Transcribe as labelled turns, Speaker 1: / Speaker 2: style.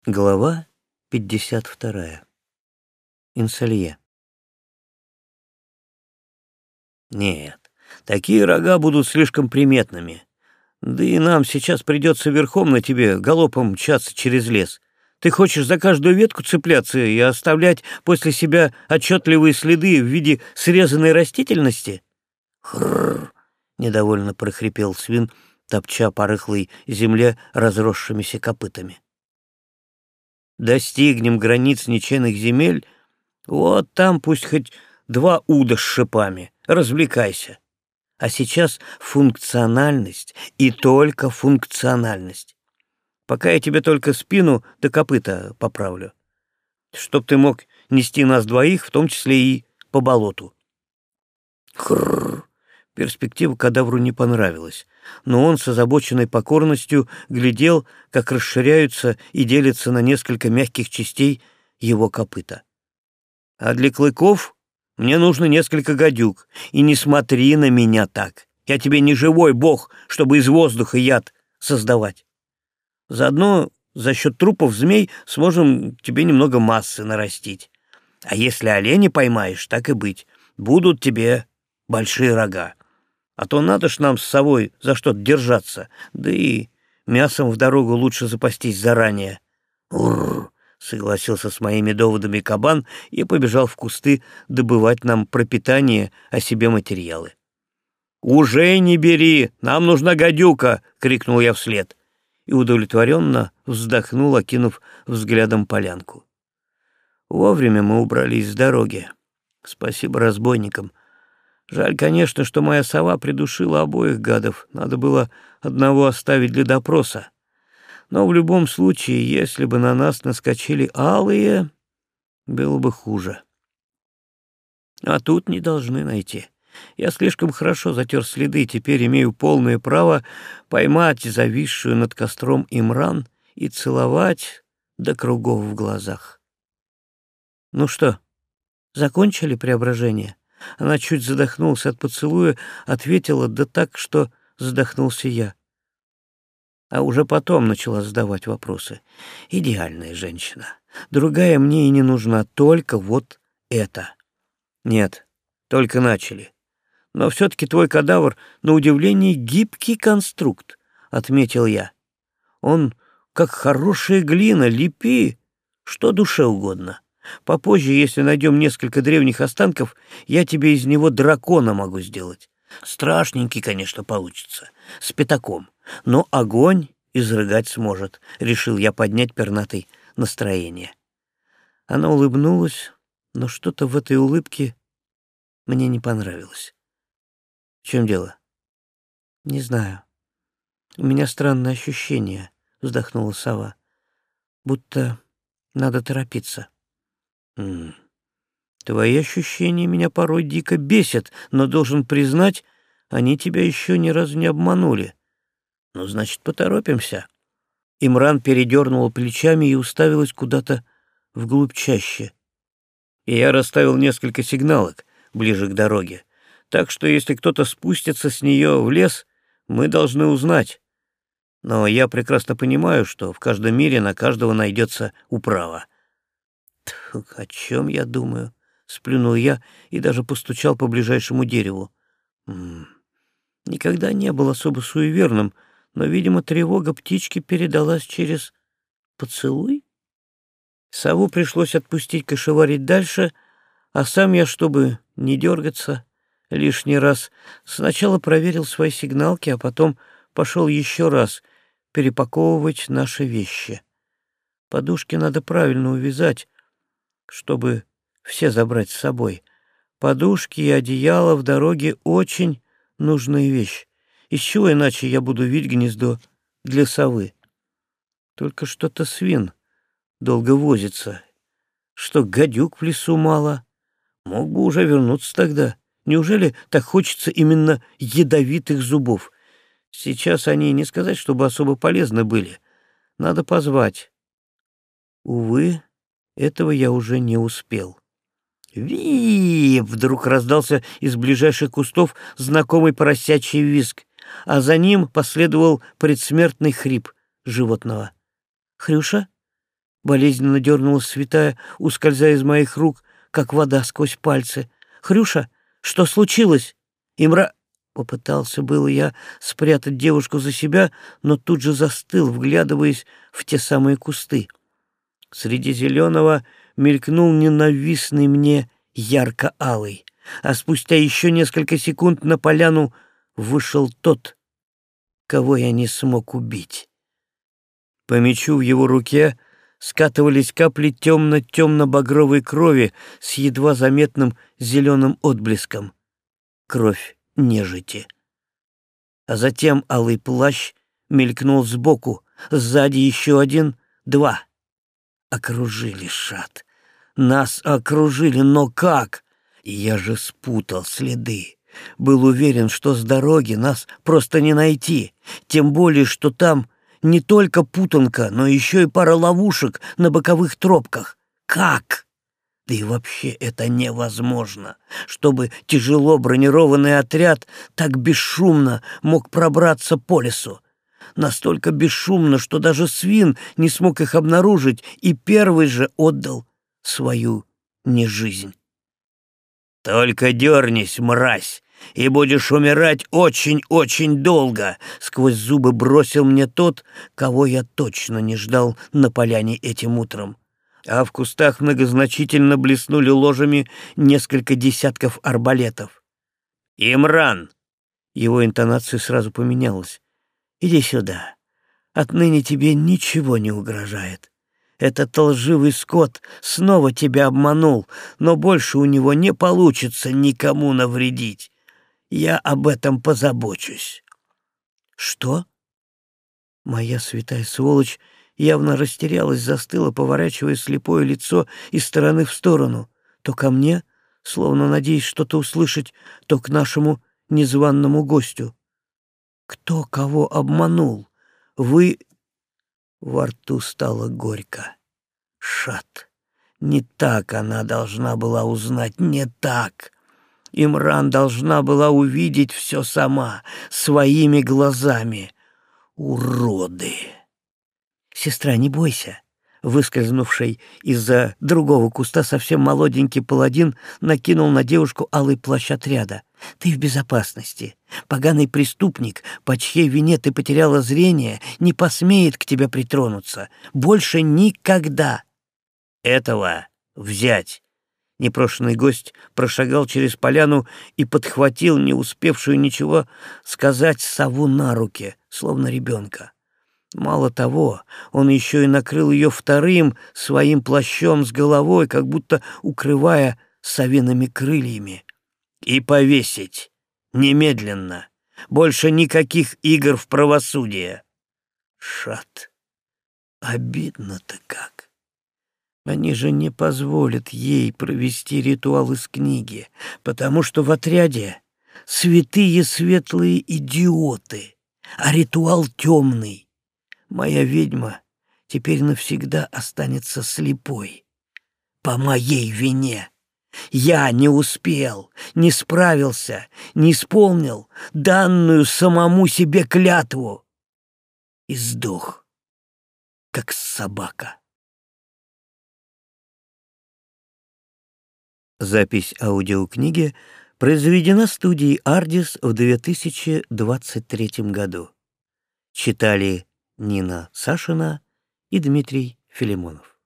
Speaker 1: Глава 52. Инсалье. Нет, такие рога будут слишком приметными. Да и нам сейчас придется верхом на тебе галопом мчаться через лес. Ты хочешь за каждую ветку цепляться и оставлять после себя отчетливые следы в виде срезанной растительности? Хрррр! Недовольно прохрипел свин, топча по рыхлой земле разросшимися копытами. Достигнем границ ничейных земель, вот там пусть хоть 2 уда с шипами, развлекайся. А сейчас функциональность и только функциональность. Пока я тебе только спину до копыта поправлю, чтоб ты мог нести нас двоих, в том числе и по болоту. Хрррр! Перспектива кадавру не понравилась, но он с озабоченной покорностью глядел, как расширяются и делятся на несколько мягких частей его копыта. А для клыков мне нужно несколько гадюк, и не смотри на меня так. Я тебе не живой бог, чтобы из воздуха яд создавать. Заодно за счет трупов змей сможем тебе немного массы нарастить. А если оленя поймаешь, так и быть, будут тебе большие рога. А то надо ж нам с совой за что-то держаться, да и мясом в дорогу лучше запастись заранее. Урр! Согласился с моими доводами кабан и побежал в кусты добывать нам пропитание, а себе материалы. «Уже не бери! Нам нужна гадюка!» — крикнул я вслед и удовлетворенно вздохнул, окинув взглядом полянку. Вовремя мы убрались с дороги. Спасибо разбойникам. Жаль, конечно, что моя сова придушила обоих гадов. Надо было одного оставить для допроса. Но в любом случае, если бы на нас наскочили алые, было бы хуже. А тут не должны найти. Я слишком хорошо затер следы, теперь имею полное право поймать зависшую над костром Имран и целовать до кругов в глазах. Ну что, закончили преображение? Она чуть задохнулась от поцелуя, ответила да так, что задохнулся я. А уже потом начала задавать вопросы. Идеальная женщина. Другая мне и не нужна, только вот это. Нет, только начали. Но все-таки твой кадавр, на удивление, гибкий конструкт, отметил я. Он, как хорошая глина, лепи, что душе угодно. Попозже, если найдем несколько древних останков, я тебе из него дракона могу сделать. Страшненький, конечно, получится, с пятаком, но огонь изрыгать сможет, решил я поднять пернатой настроение. Она улыбнулась, но что-то в этой улыбке мне не понравилось. В чем дело? Не знаю. У меня странное ощущение, вздохнула сова, будто надо торопиться. Твои ощущения меня порой дико бесят, но, должен признать, они тебя еще ни разу не обманули. Ну, значит, поторопимся. Имран передернула плечами и уставилась куда-то вглубь чаще. И я расставил несколько сигналок ближе к дороге, так что если кто-то спустится с нее в лес, мы должны узнать. Но я прекрасно понимаю, что в каждом мире на каждого найдется управа. О чем я думаю? Сплюнул я и даже постучал по ближайшему дереву. Никогда не был особо суеверным, но, видимо, тревога птички передалась через поцелуй. Сову пришлось отпустить кошеварить дальше, а сам я, чтобы не дергаться лишний раз, сначала проверил свои сигналки, а потом пошел еще раз перепаковывать наши вещи. Подушки надо правильно увязать, чтобы все забрать с собой. Подушки и одеяло в дороге очень нужная вещь. Из чего иначе я буду вить гнездо для совы? Только что-то свин долго возится. Что, гадюк в лесу мало? Мог бы уже вернуться тогда. Неужели так хочется именно ядовитых зубов? Сейчас они, не сказать, чтобы особо полезны были. Надо позвать. Увы, этого я уже не успел. «Ви!» — вдруг раздался из ближайших кустов знакомый поросячий визг, а за ним последовал предсмертный хрип животного. «Хрюша?» Болезненно дернулась святая, ускользая из моих рук, как вода сквозь пальцы. «Хрюша, что случилось?» Попытался было я спрятать девушку за себя, но тут же застыл, вглядываясь в те самые кусты. Среди зеленого мелькнул ненавистный мне ярко-алый, а спустя еще несколько секунд на поляну вышел тот, кого я не смог убить. По мечу в его руке скатывались капли темно-темно-багровой крови с едва заметным зеленым отблеском. Кровь нежити. А затем алый плащ мелькнул сбоку, сзади еще один, два. Окружили, Шат. Нас окружили, но как? Я же спутал следы. Был уверен, что с дороги нас просто не найти. Тем более, что там не только путанка, но еще и пара ловушек на боковых тропках. Как? Да и вообще это невозможно, чтобы тяжело бронированный отряд так бесшумно мог пробраться по лесу. Настолько бесшумно, что даже свин не смог их обнаружить и первый же отдал свою нежизнь. «Только дернись, мразь, и будешь умирать очень-очень долго», — сквозь зубы бросил мне тот, кого я точно не ждал на поляне этим утром. А в кустах многозначительно блеснули ложами несколько десятков арбалетов. «Имран!» Его интонация сразу поменялась. «Иди сюда. Отныне тебе ничего не угрожает. Этот лживый скот снова тебя обманул, но больше у него не получится никому навредить. Я об этом позабочусь». «Что?» Моя святая сволочь явно растерялась, застыла, поворачивая слепое лицо из стороны в сторону, то ко мне, словно надеясь что-то услышать, то к нашему незваному гостю. «Кто кого обманул? Вы...» Во рту стало горько. Шат. Не так она должна была узнать, не так. Имран должна была увидеть все сама, своими глазами. Уроды! «Сестра, не бойся». Выскользнувший из-за другого куста совсем молоденький паладин накинул на девушку алый плащ отряда. «Ты в безопасности. Поганый преступник, по чьей вине ты потеряла зрение, не посмеет к тебе притронуться. Больше никогда». «Этого взять!» Непрошенный гость прошагал через поляну и подхватил не успевшую ничего сказать сову на руки, словно ребенка. Мало того, он еще и накрыл ее вторым своим плащом с головой, как будто укрывая совиными крыльями. «И повесить! Немедленно! Больше никаких игр в правосудие!» Шат! Обидно-то как! Они же не позволят ей провести ритуал из книги, потому что в отряде святые светлые идиоты, а ритуал темный. Моя ведьма теперь навсегда останется слепой. По моей вине. Я не успел, не справился, не исполнил данную самому себе клятву. И сдох, как собака. Запись аудиокниги произведена студией «Ардис» в 2023 году. Читали Нина Сашина и Дмитрий Филимонов.